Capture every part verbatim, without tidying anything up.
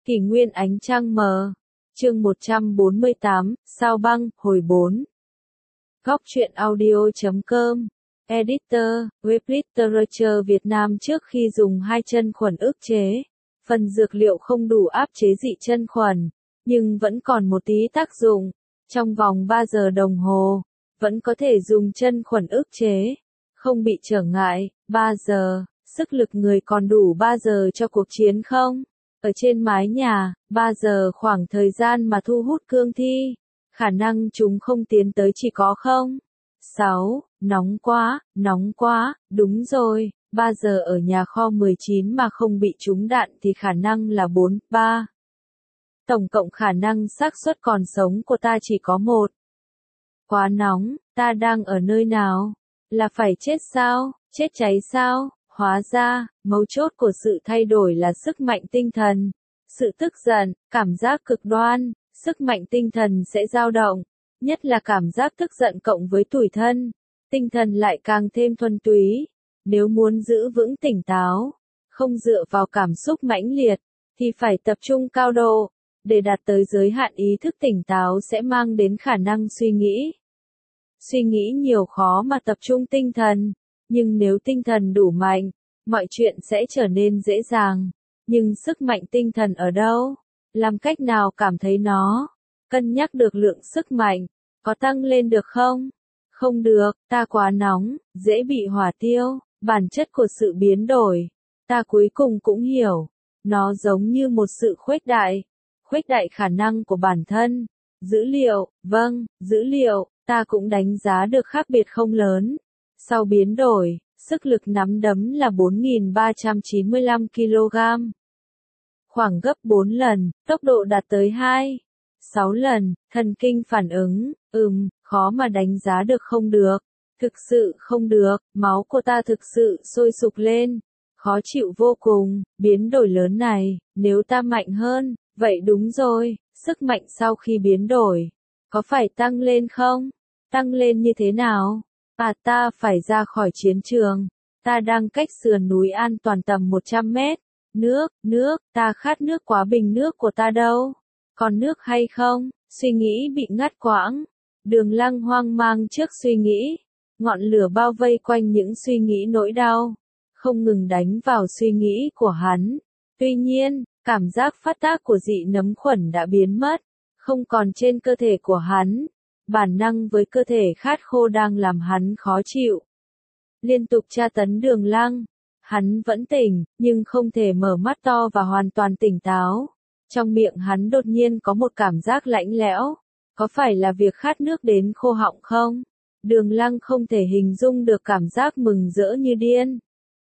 Kỷ nguyên ánh trăng mờ. Chương một trăm bốn mươi tám, Sao băng, hồi bốn. Góc truyện audio chấm com. Editor, web literature Việt Nam. Trước khi dùng hai chân khuẩn ức chế, phần dược liệu không đủ áp chế dị chân khuẩn, nhưng vẫn còn một tí tác dụng. Trong vòng ba giờ đồng hồ, vẫn có thể dùng chân khuẩn ức chế, không bị trở ngại. ba giờ, sức lực người còn đủ ba giờ cho cuộc chiến không? Ở trên mái nhà, ba giờ khoảng thời gian mà thu hút cương thi, khả năng chúng không tiến tới chỉ có không. sáu. Nóng quá, nóng quá, đúng rồi, ba giờ ở nhà kho mười chín mà không bị trúng đạn thì khả năng là bốn. ba. Tổng cộng khả năng xác suất còn sống của ta chỉ có một. Quá nóng, ta đang ở nơi nào? Là phải chết sao? Chết cháy sao? Hóa ra, mấu chốt của sự thay đổi là sức mạnh tinh thần. Sự tức giận, cảm giác cực đoan, sức mạnh tinh thần sẽ dao động, nhất là cảm giác tức giận cộng với tủi thân. Tinh thần lại càng thêm thuần túy. Nếu muốn giữ vững tỉnh táo, không dựa vào cảm xúc mãnh liệt, thì phải tập trung cao độ. Để đạt tới giới hạn ý thức tỉnh táo sẽ mang đến khả năng suy nghĩ. Suy nghĩ nhiều khó mà tập trung tinh thần. Nhưng nếu tinh thần đủ mạnh, mọi chuyện sẽ trở nên dễ dàng. Nhưng sức mạnh tinh thần ở đâu? Làm cách nào cảm thấy nó? Cân nhắc được lượng sức mạnh, có tăng lên được không? Không được, ta quá nóng, dễ bị hỏa tiêu. Bản chất của sự biến đổi, ta cuối cùng cũng hiểu. Nó giống như một sự khuếch đại. Khuếch đại khả năng của bản thân. Dữ liệu, vâng, dữ liệu, ta cũng đánh giá được khác biệt không lớn. Sau biến đổi, sức lực nắm đấm là bốn nghìn ba trăm chín mươi lăm ki lô gam. Khoảng gấp bốn lần, tốc độ đạt tới hai phẩy sáu lần, thần kinh phản ứng, ừm, khó mà đánh giá được không được. Thực sự không được, máu của ta thực sự sôi sục lên. Khó chịu vô cùng, biến đổi lớn này, nếu ta mạnh hơn, vậy đúng rồi, sức mạnh sau khi biến đổi, có phải tăng lên không? Tăng lên như thế nào? À, ta phải ra khỏi chiến trường. Ta đang cách sườn núi an toàn tầm một trăm mét. Nước, nước, ta khát nước quá, bình nước của ta đâu? Còn nước hay không? Suy nghĩ bị ngắt quãng. Đường Lăng hoang mang trước suy nghĩ. Ngọn lửa bao vây quanh những suy nghĩ nỗi đau, không ngừng đánh vào suy nghĩ của hắn. Tuy nhiên, cảm giác phát tác của dị nấm khuẩn đã biến mất, không còn trên cơ thể của hắn. Bản năng với cơ thể khát khô đang làm hắn khó chịu. Liên tục tra tấn Đường Lăng. Hắn vẫn tỉnh, nhưng không thể mở mắt to và hoàn toàn tỉnh táo. Trong miệng hắn đột nhiên có một cảm giác lạnh lẽo. Có phải là việc khát nước đến khô họng không? Đường Lăng không thể hình dung được cảm giác mừng rỡ như điên.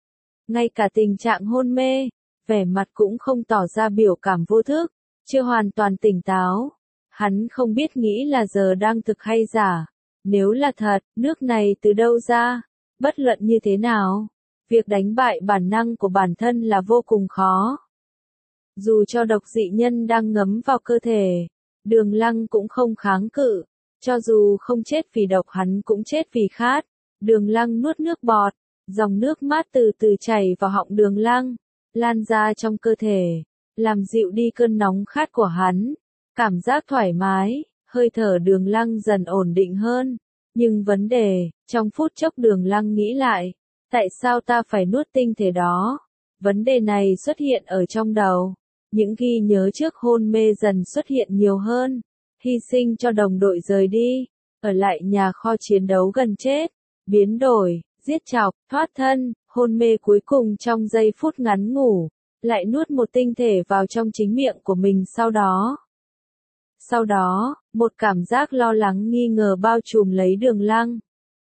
Ngay cả tình trạng hôn mê, vẻ mặt cũng không tỏ ra biểu cảm vô thức, chưa hoàn toàn tỉnh táo. Hắn không biết nghĩ là giờ đang thực hay giả. Nếu là thật, nước này từ đâu ra? Bất luận như thế nào, việc đánh bại bản năng của bản thân là vô cùng khó. Dù cho độc dị nhân đang ngấm vào cơ thể, Đường Lăng cũng không kháng cự. Cho dù không chết vì độc hắn cũng chết vì khát. Đường Lăng nuốt nước bọt, dòng nước mát từ từ chảy vào họng Đường Lăng, lan ra trong cơ thể, làm dịu đi cơn nóng khát của hắn. Cảm giác thoải mái, hơi thở Đường Lăng dần ổn định hơn. Nhưng vấn đề, trong phút chốc Đường Lăng nghĩ lại, tại sao ta phải nuốt tinh thể đó? Vấn đề này xuất hiện ở trong đầu. Những ghi nhớ trước hôn mê dần xuất hiện nhiều hơn. Hy sinh cho đồng đội rời đi, ở lại nhà kho chiến đấu gần chết, biến đổi, giết chọc, thoát thân, hôn mê cuối cùng trong giây phút ngắn ngủ, lại nuốt một tinh thể vào trong chính miệng của mình sau đó. Sau đó, một cảm giác lo lắng nghi ngờ bao trùm lấy Đường Lăng.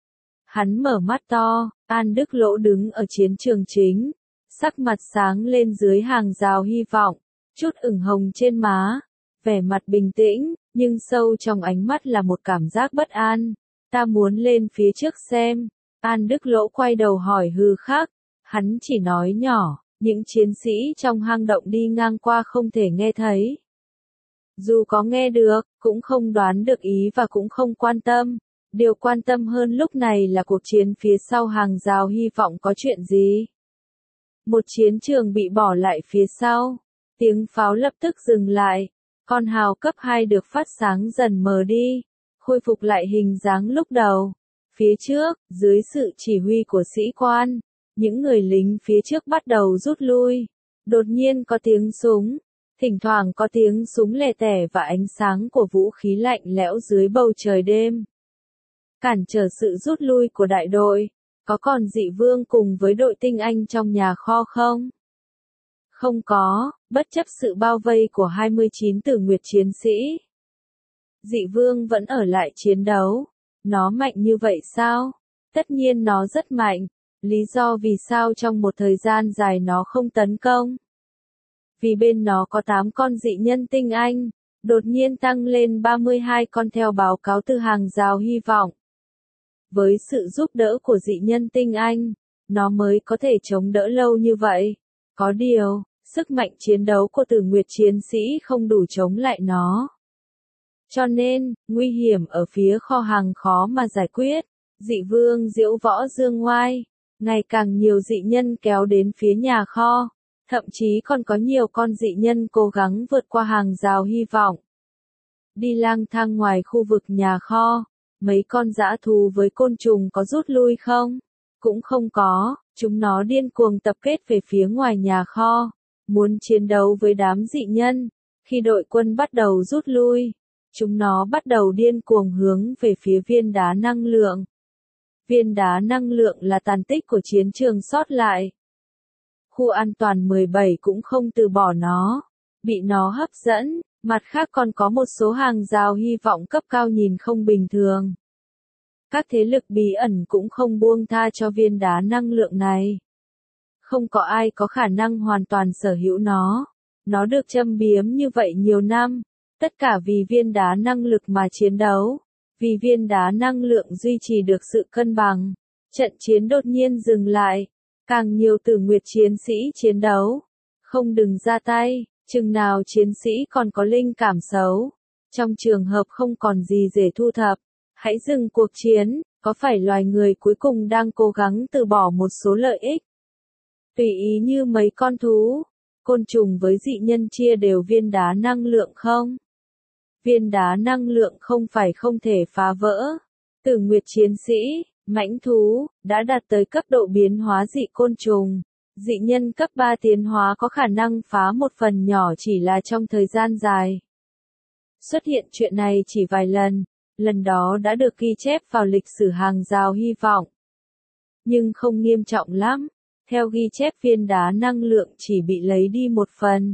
Hắn mở mắt to, An Đức Lỗ đứng ở chiến trường chính, sắc mặt sáng lên dưới hàng rào hy vọng, chút ửng hồng trên má, vẻ mặt bình tĩnh, nhưng sâu trong ánh mắt là một cảm giác bất an. Ta muốn lên phía trước xem. An Đức Lỗ quay đầu hỏi hư khắc. Hắn chỉ nói nhỏ, những chiến sĩ trong hang động đi ngang qua không thể nghe thấy. Dù có nghe được, cũng không đoán được ý và cũng không quan tâm. Điều quan tâm hơn lúc này là cuộc chiến phía sau hàng rào hy vọng có chuyện gì. Một chiến trường bị bỏ lại phía sau. Tiếng pháo lập tức dừng lại. Con hào cấp hai được phát sáng dần mờ đi, khôi phục lại hình dáng lúc đầu. Phía trước, dưới sự chỉ huy của sĩ quan, những người lính phía trước bắt đầu rút lui. Đột nhiên có tiếng súng, thỉnh thoảng có tiếng súng lè tẻ và ánh sáng của vũ khí lạnh lẽo dưới bầu trời đêm. Cản trở sự rút lui của đại đội, có còn Dị Vương cùng với đội tinh Anh trong nhà kho không? Không có, bất chấp sự bao vây của hai mươi chín tử nguyệt chiến sĩ. Dị Vương vẫn ở lại chiến đấu. Nó mạnh như vậy sao? Tất nhiên nó rất mạnh. Lý do vì sao trong một thời gian dài nó không tấn công? Vì bên nó có tám con dị nhân tinh Anh, đột nhiên tăng lên ba mươi hai con theo báo cáo từ hàng rào hy vọng. Với sự giúp đỡ của dị nhân tinh Anh, nó mới có thể chống đỡ lâu như vậy. Có điều, sức mạnh chiến đấu của tử nguyệt chiến sĩ không đủ chống lại nó. Cho nên, nguy hiểm ở phía kho hàng khó mà giải quyết. Dị Vương diễu võ dương ngoai, ngày càng nhiều dị nhân kéo đến phía nhà kho, thậm chí còn có nhiều con dị nhân cố gắng vượt qua hàng rào hy vọng. Đi lang thang ngoài khu vực nhà kho, mấy con dã thú với côn trùng có rút lui không? Cũng không có, chúng nó điên cuồng tập kết về phía ngoài nhà kho, muốn chiến đấu với đám dị nhân. Khi đội quân bắt đầu rút lui, chúng nó bắt đầu điên cuồng hướng về phía viên đá năng lượng. Viên đá năng lượng là tàn tích của chiến trường sót lại. Khu an toàn mười bảy cũng không từ bỏ nó, bị nó hấp dẫn, mặt khác còn có một số hàng rào hy vọng cấp cao nhìn không bình thường. Các thế lực bí ẩn cũng không buông tha cho viên đá năng lượng này. Không có ai có khả năng hoàn toàn sở hữu nó. Nó được châm biếm như vậy nhiều năm, tất cả vì viên đá năng lực mà chiến đấu. Vì viên đá năng lượng duy trì được sự cân bằng, trận chiến đột nhiên dừng lại, càng nhiều tử nguyệt chiến sĩ chiến đấu. Không đừng ra tay, chừng nào chiến sĩ còn có linh cảm xấu. Trong trường hợp không còn gì để thu thập, hãy dừng cuộc chiến, có phải loài người cuối cùng đang cố gắng từ bỏ một số lợi ích? Tùy ý như mấy con thú, côn trùng với dị nhân chia đều viên đá năng lượng không? Viên đá năng lượng không phải không thể phá vỡ. Tử nguyệt chiến sĩ, mãnh thú, đã đạt tới cấp độ biến hóa dị côn trùng. Dị nhân cấp ba tiến hóa có khả năng phá một phần nhỏ chỉ là trong thời gian dài. Xuất hiện chuyện này chỉ vài lần, lần đó đã được ghi chép vào lịch sử hàng rào hy vọng. Nhưng không nghiêm trọng lắm, theo ghi chép viên đá năng lượng chỉ bị lấy đi một phần.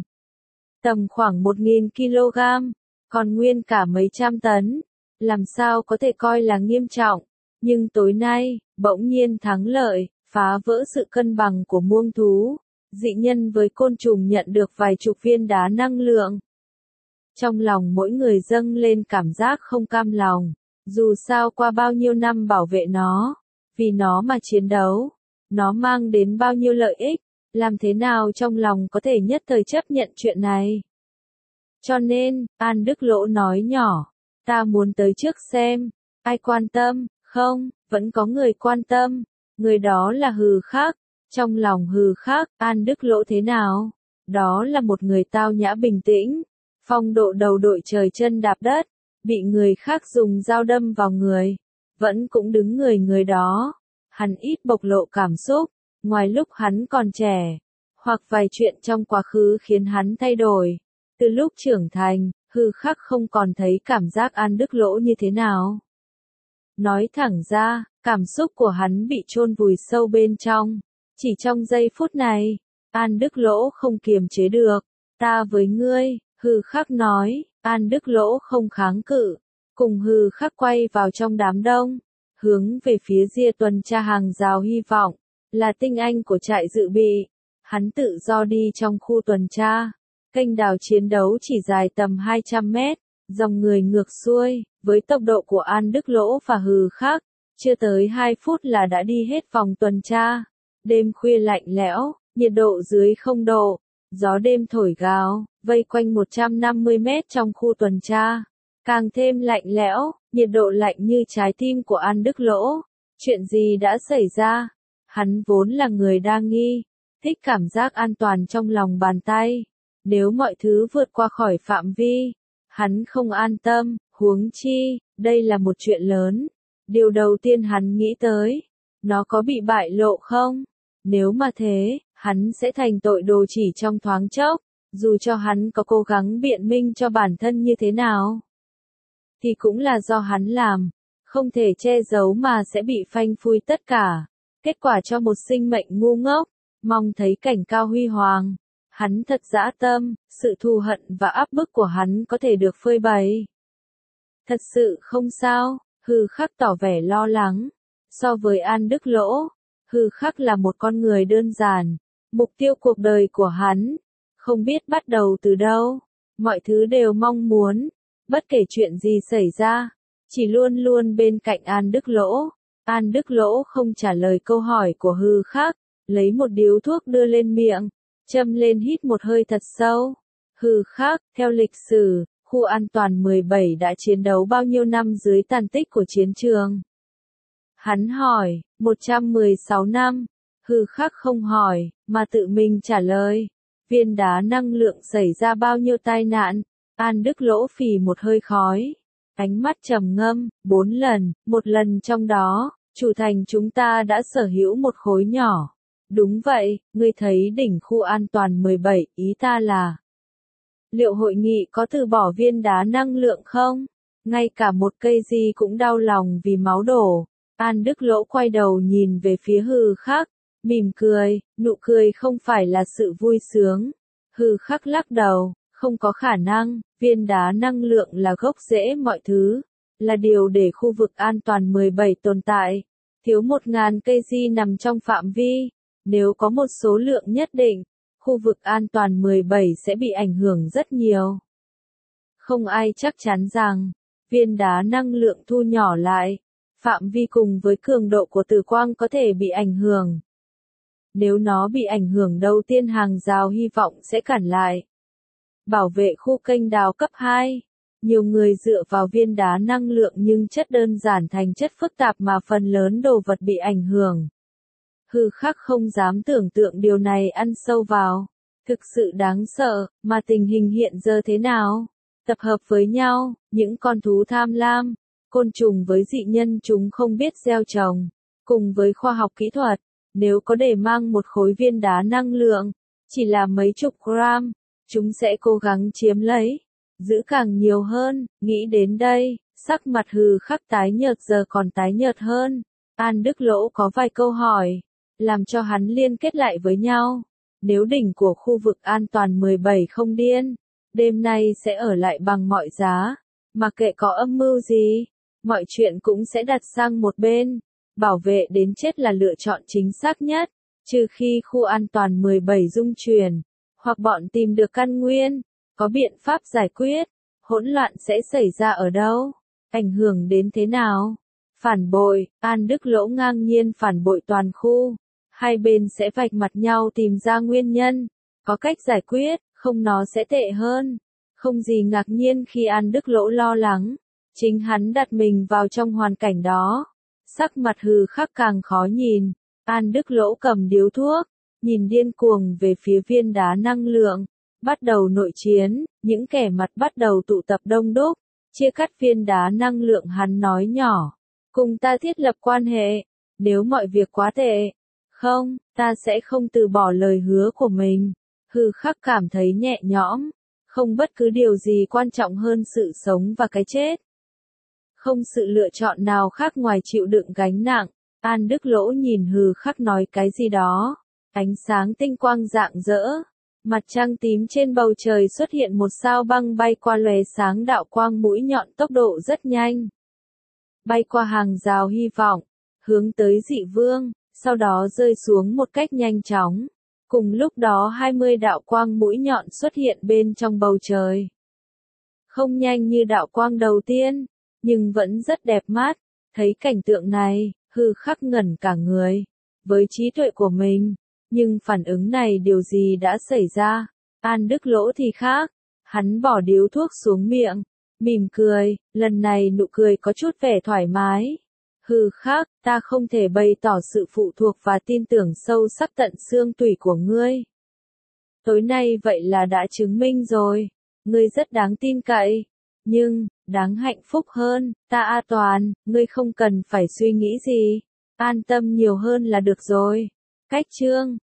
Tầm khoảng một nghìn ki lô gam. Còn nguyên cả mấy trăm tấn, làm sao có thể coi là nghiêm trọng, nhưng tối nay, bỗng nhiên thắng lợi, phá vỡ sự cân bằng của muông thú, dị nhân với côn trùng nhận được vài chục viên đá năng lượng. Trong lòng mỗi người dâng lên cảm giác không cam lòng, dù sao qua bao nhiêu năm bảo vệ nó, vì nó mà chiến đấu, nó mang đến bao nhiêu lợi ích, làm thế nào trong lòng có thể nhất thời chấp nhận chuyện này. Cho nên, An Đức Lỗ nói nhỏ, ta muốn tới trước xem, ai quan tâm, không, vẫn có người quan tâm, người đó là Hừ Khắc. Trong lòng Hừ Khắc, An Đức Lỗ thế nào? Đó là một người tao nhã bình tĩnh, phong độ đầu đội trời chân đạp đất, bị người khác dùng dao đâm vào người, vẫn cũng đứng người người đó. Hắn ít bộc lộ cảm xúc, ngoài lúc hắn còn trẻ, hoặc vài chuyện trong quá khứ khiến hắn thay đổi. Từ lúc trưởng thành, Hừ Khắc không còn thấy cảm giác An Đức Lỗ như thế nào. Nói thẳng ra, cảm xúc của hắn bị chôn vùi sâu bên trong. Chỉ trong giây phút này, An Đức Lỗ không kiềm chế được. Ta với ngươi, Hừ Khắc nói. An Đức Lỗ không kháng cự, cùng Hừ Khắc quay vào trong đám đông, hướng về phía ria tuần tra hàng rào hy vọng, là tinh anh của trại dự bị. Hắn tự do đi trong khu tuần tra. Kênh đào chiến đấu chỉ dài tầm hai trăm mét, dòng người ngược xuôi, với tốc độ của An Đức Lỗ và Hừ Khắc, chưa tới hai phút là đã đi hết vòng tuần tra. Đêm khuya lạnh lẽo, nhiệt độ dưới không độ, gió đêm thổi gào, vây quanh một trăm năm mươi mét trong khu tuần tra. Càng thêm lạnh lẽo, nhiệt độ lạnh như trái tim của An Đức Lỗ. Chuyện gì đã xảy ra? Hắn vốn là người đa nghi, thích cảm giác an toàn trong lòng bàn tay. Nếu mọi thứ vượt qua khỏi phạm vi, hắn không an tâm, huống chi, đây là một chuyện lớn. Điều đầu tiên hắn nghĩ tới, nó có bị bại lộ không? Nếu mà thế, hắn sẽ thành tội đồ chỉ trong thoáng chốc, dù cho hắn có cố gắng biện minh cho bản thân như thế nào. Thì cũng là do hắn làm, không thể che giấu mà sẽ bị phanh phui tất cả. Kết quả cho một sinh mệnh ngu ngốc, mong thấy cảnh cao huy hoàng. Hắn thật dã tâm, sự thù hận và áp bức của hắn có thể được phơi bày. Thật sự không sao, Hư Khắc tỏ vẻ lo lắng. So với An Đức Lỗ, Hư Khắc là một con người đơn giản. Mục tiêu cuộc đời của hắn, không biết bắt đầu từ đâu. Mọi thứ đều mong muốn, bất kể chuyện gì xảy ra, chỉ luôn luôn bên cạnh An Đức Lỗ. An Đức Lỗ không trả lời câu hỏi của Hư Khắc, lấy một điếu thuốc đưa lên miệng, châm lên hít một hơi thật sâu. Hư Khắc, theo lịch sử, khu an toàn mười bảy đã chiến đấu bao nhiêu năm dưới tàn tích của chiến trường? Hắn hỏi, một trăm mười sáu năm. Hư Khắc không hỏi, mà tự mình trả lời. Viên đá năng lượng xảy ra bao nhiêu tai nạn? An Đức Lỗ phì một hơi khói. Ánh mắt trầm ngâm, bốn lần, một lần trong đó, chủ thành chúng ta đã sở hữu một khối nhỏ. Đúng vậy, ngươi thấy đỉnh khu an toàn mười bảy, ý ta là. Liệu hội nghị có từ bỏ viên đá năng lượng không? Ngay cả một cây gì cũng đau lòng vì máu đổ. An Đức Lỗ quay đầu nhìn về phía Hư Khắc, mỉm cười, nụ cười không phải là sự vui sướng. Hư Khắc lắc đầu, không có khả năng, viên đá năng lượng là gốc rễ mọi thứ, là điều để khu vực an toàn mười bảy tồn tại. Thiếu một ngàn cây di nằm trong phạm vi, nếu có một số lượng nhất định, khu vực an toàn mười bảy sẽ bị ảnh hưởng rất nhiều. Không ai chắc chắn rằng, viên đá năng lượng thu nhỏ lại, phạm vi cùng với cường độ của tử quang có thể bị ảnh hưởng. Nếu nó bị ảnh hưởng đầu tiên hàng rào hy vọng sẽ cản lại. Bảo vệ khu kênh đào cấp hai. Nhiều người dựa vào viên đá năng lượng nhưng chất đơn giản thành chất phức tạp mà phần lớn đồ vật bị ảnh hưởng. Hư Khắc không dám tưởng tượng điều này ăn sâu vào. Thực sự đáng sợ, mà tình hình hiện giờ thế nào? Tập hợp với nhau, những con thú tham lam, côn trùng với dị nhân chúng không biết gieo trồng, cùng với khoa học kỹ thuật, nếu có để mang một khối viên đá năng lượng, chỉ là mấy chục gram, chúng sẽ cố gắng chiếm lấy, giữ càng nhiều hơn. Nghĩ đến đây, sắc mặt Hư Khắc tái nhợt giờ còn tái nhợt hơn. An Đức Lỗ có vài câu hỏi, làm cho hắn liên kết lại với nhau. Nếu đỉnh của khu vực an toàn mười bảy không điên, đêm nay sẽ ở lại bằng mọi giá, mà kệ có âm mưu gì, mọi chuyện cũng sẽ đặt sang một bên. Bảo vệ đến chết là lựa chọn chính xác nhất, trừ khi khu an toàn mười bảy rung chuyển, hoặc bọn tìm được căn nguyên, có biện pháp giải quyết. Hỗn loạn sẽ xảy ra ở đâu? Ảnh hưởng đến thế nào? Phản bội, An Đức Lỗ ngang nhiên phản bội toàn khu. Hai bên sẽ vạch mặt nhau tìm ra nguyên nhân. Có cách giải quyết, không nó sẽ tệ hơn. Không gì ngạc nhiên khi An Đức Lỗ lo lắng. Chính hắn đặt mình vào trong hoàn cảnh đó. Sắc mặt Hư Khắc càng khó nhìn. An Đức Lỗ cầm điếu thuốc, nhìn điên cuồng về phía viên đá năng lượng. Bắt đầu nội chiến, những kẻ mặt bắt đầu tụ tập đông đúc, chia cắt viên đá năng lượng. Hắn nói nhỏ, cùng ta thiết lập quan hệ, nếu mọi việc quá tệ, không, ta sẽ không từ bỏ lời hứa của mình. Hư Khắc cảm thấy nhẹ nhõm, không bất cứ điều gì quan trọng hơn sự sống và cái chết. Không sự lựa chọn nào khác ngoài chịu đựng gánh nặng. An Đức Lỗ nhìn Hư Khắc nói cái gì đó, ánh sáng tinh quang rạng rỡ. Mặt trăng tím trên bầu trời xuất hiện một sao băng bay qua lóe sáng đạo quang mũi nhọn tốc độ rất nhanh. Bay qua hàng rào hy vọng, hướng tới dị vương, sau đó rơi xuống một cách nhanh chóng. Cùng lúc đó hai mươi đạo quang mũi nhọn xuất hiện bên trong bầu trời. Không nhanh như đạo quang đầu tiên, nhưng vẫn rất đẹp mắt. Thấy cảnh tượng này, Hư Khắc ngẩn cả người. Với trí tuệ của mình, nhưng phản ứng này điều gì đã xảy ra? An Đức Lỗ thì khác. Hắn bỏ điếu thuốc xuống miệng, mỉm cười, lần này nụ cười có chút vẻ thoải mái. Hư Khắc, ta không thể bày tỏ sự phụ thuộc và tin tưởng sâu sắc tận xương tủy của ngươi. Tối nay vậy là đã chứng minh rồi. Ngươi rất đáng tin cậy. Nhưng, đáng hạnh phúc hơn, ta A Toàn, ngươi không cần phải suy nghĩ gì. An tâm nhiều hơn là được rồi. Cách chương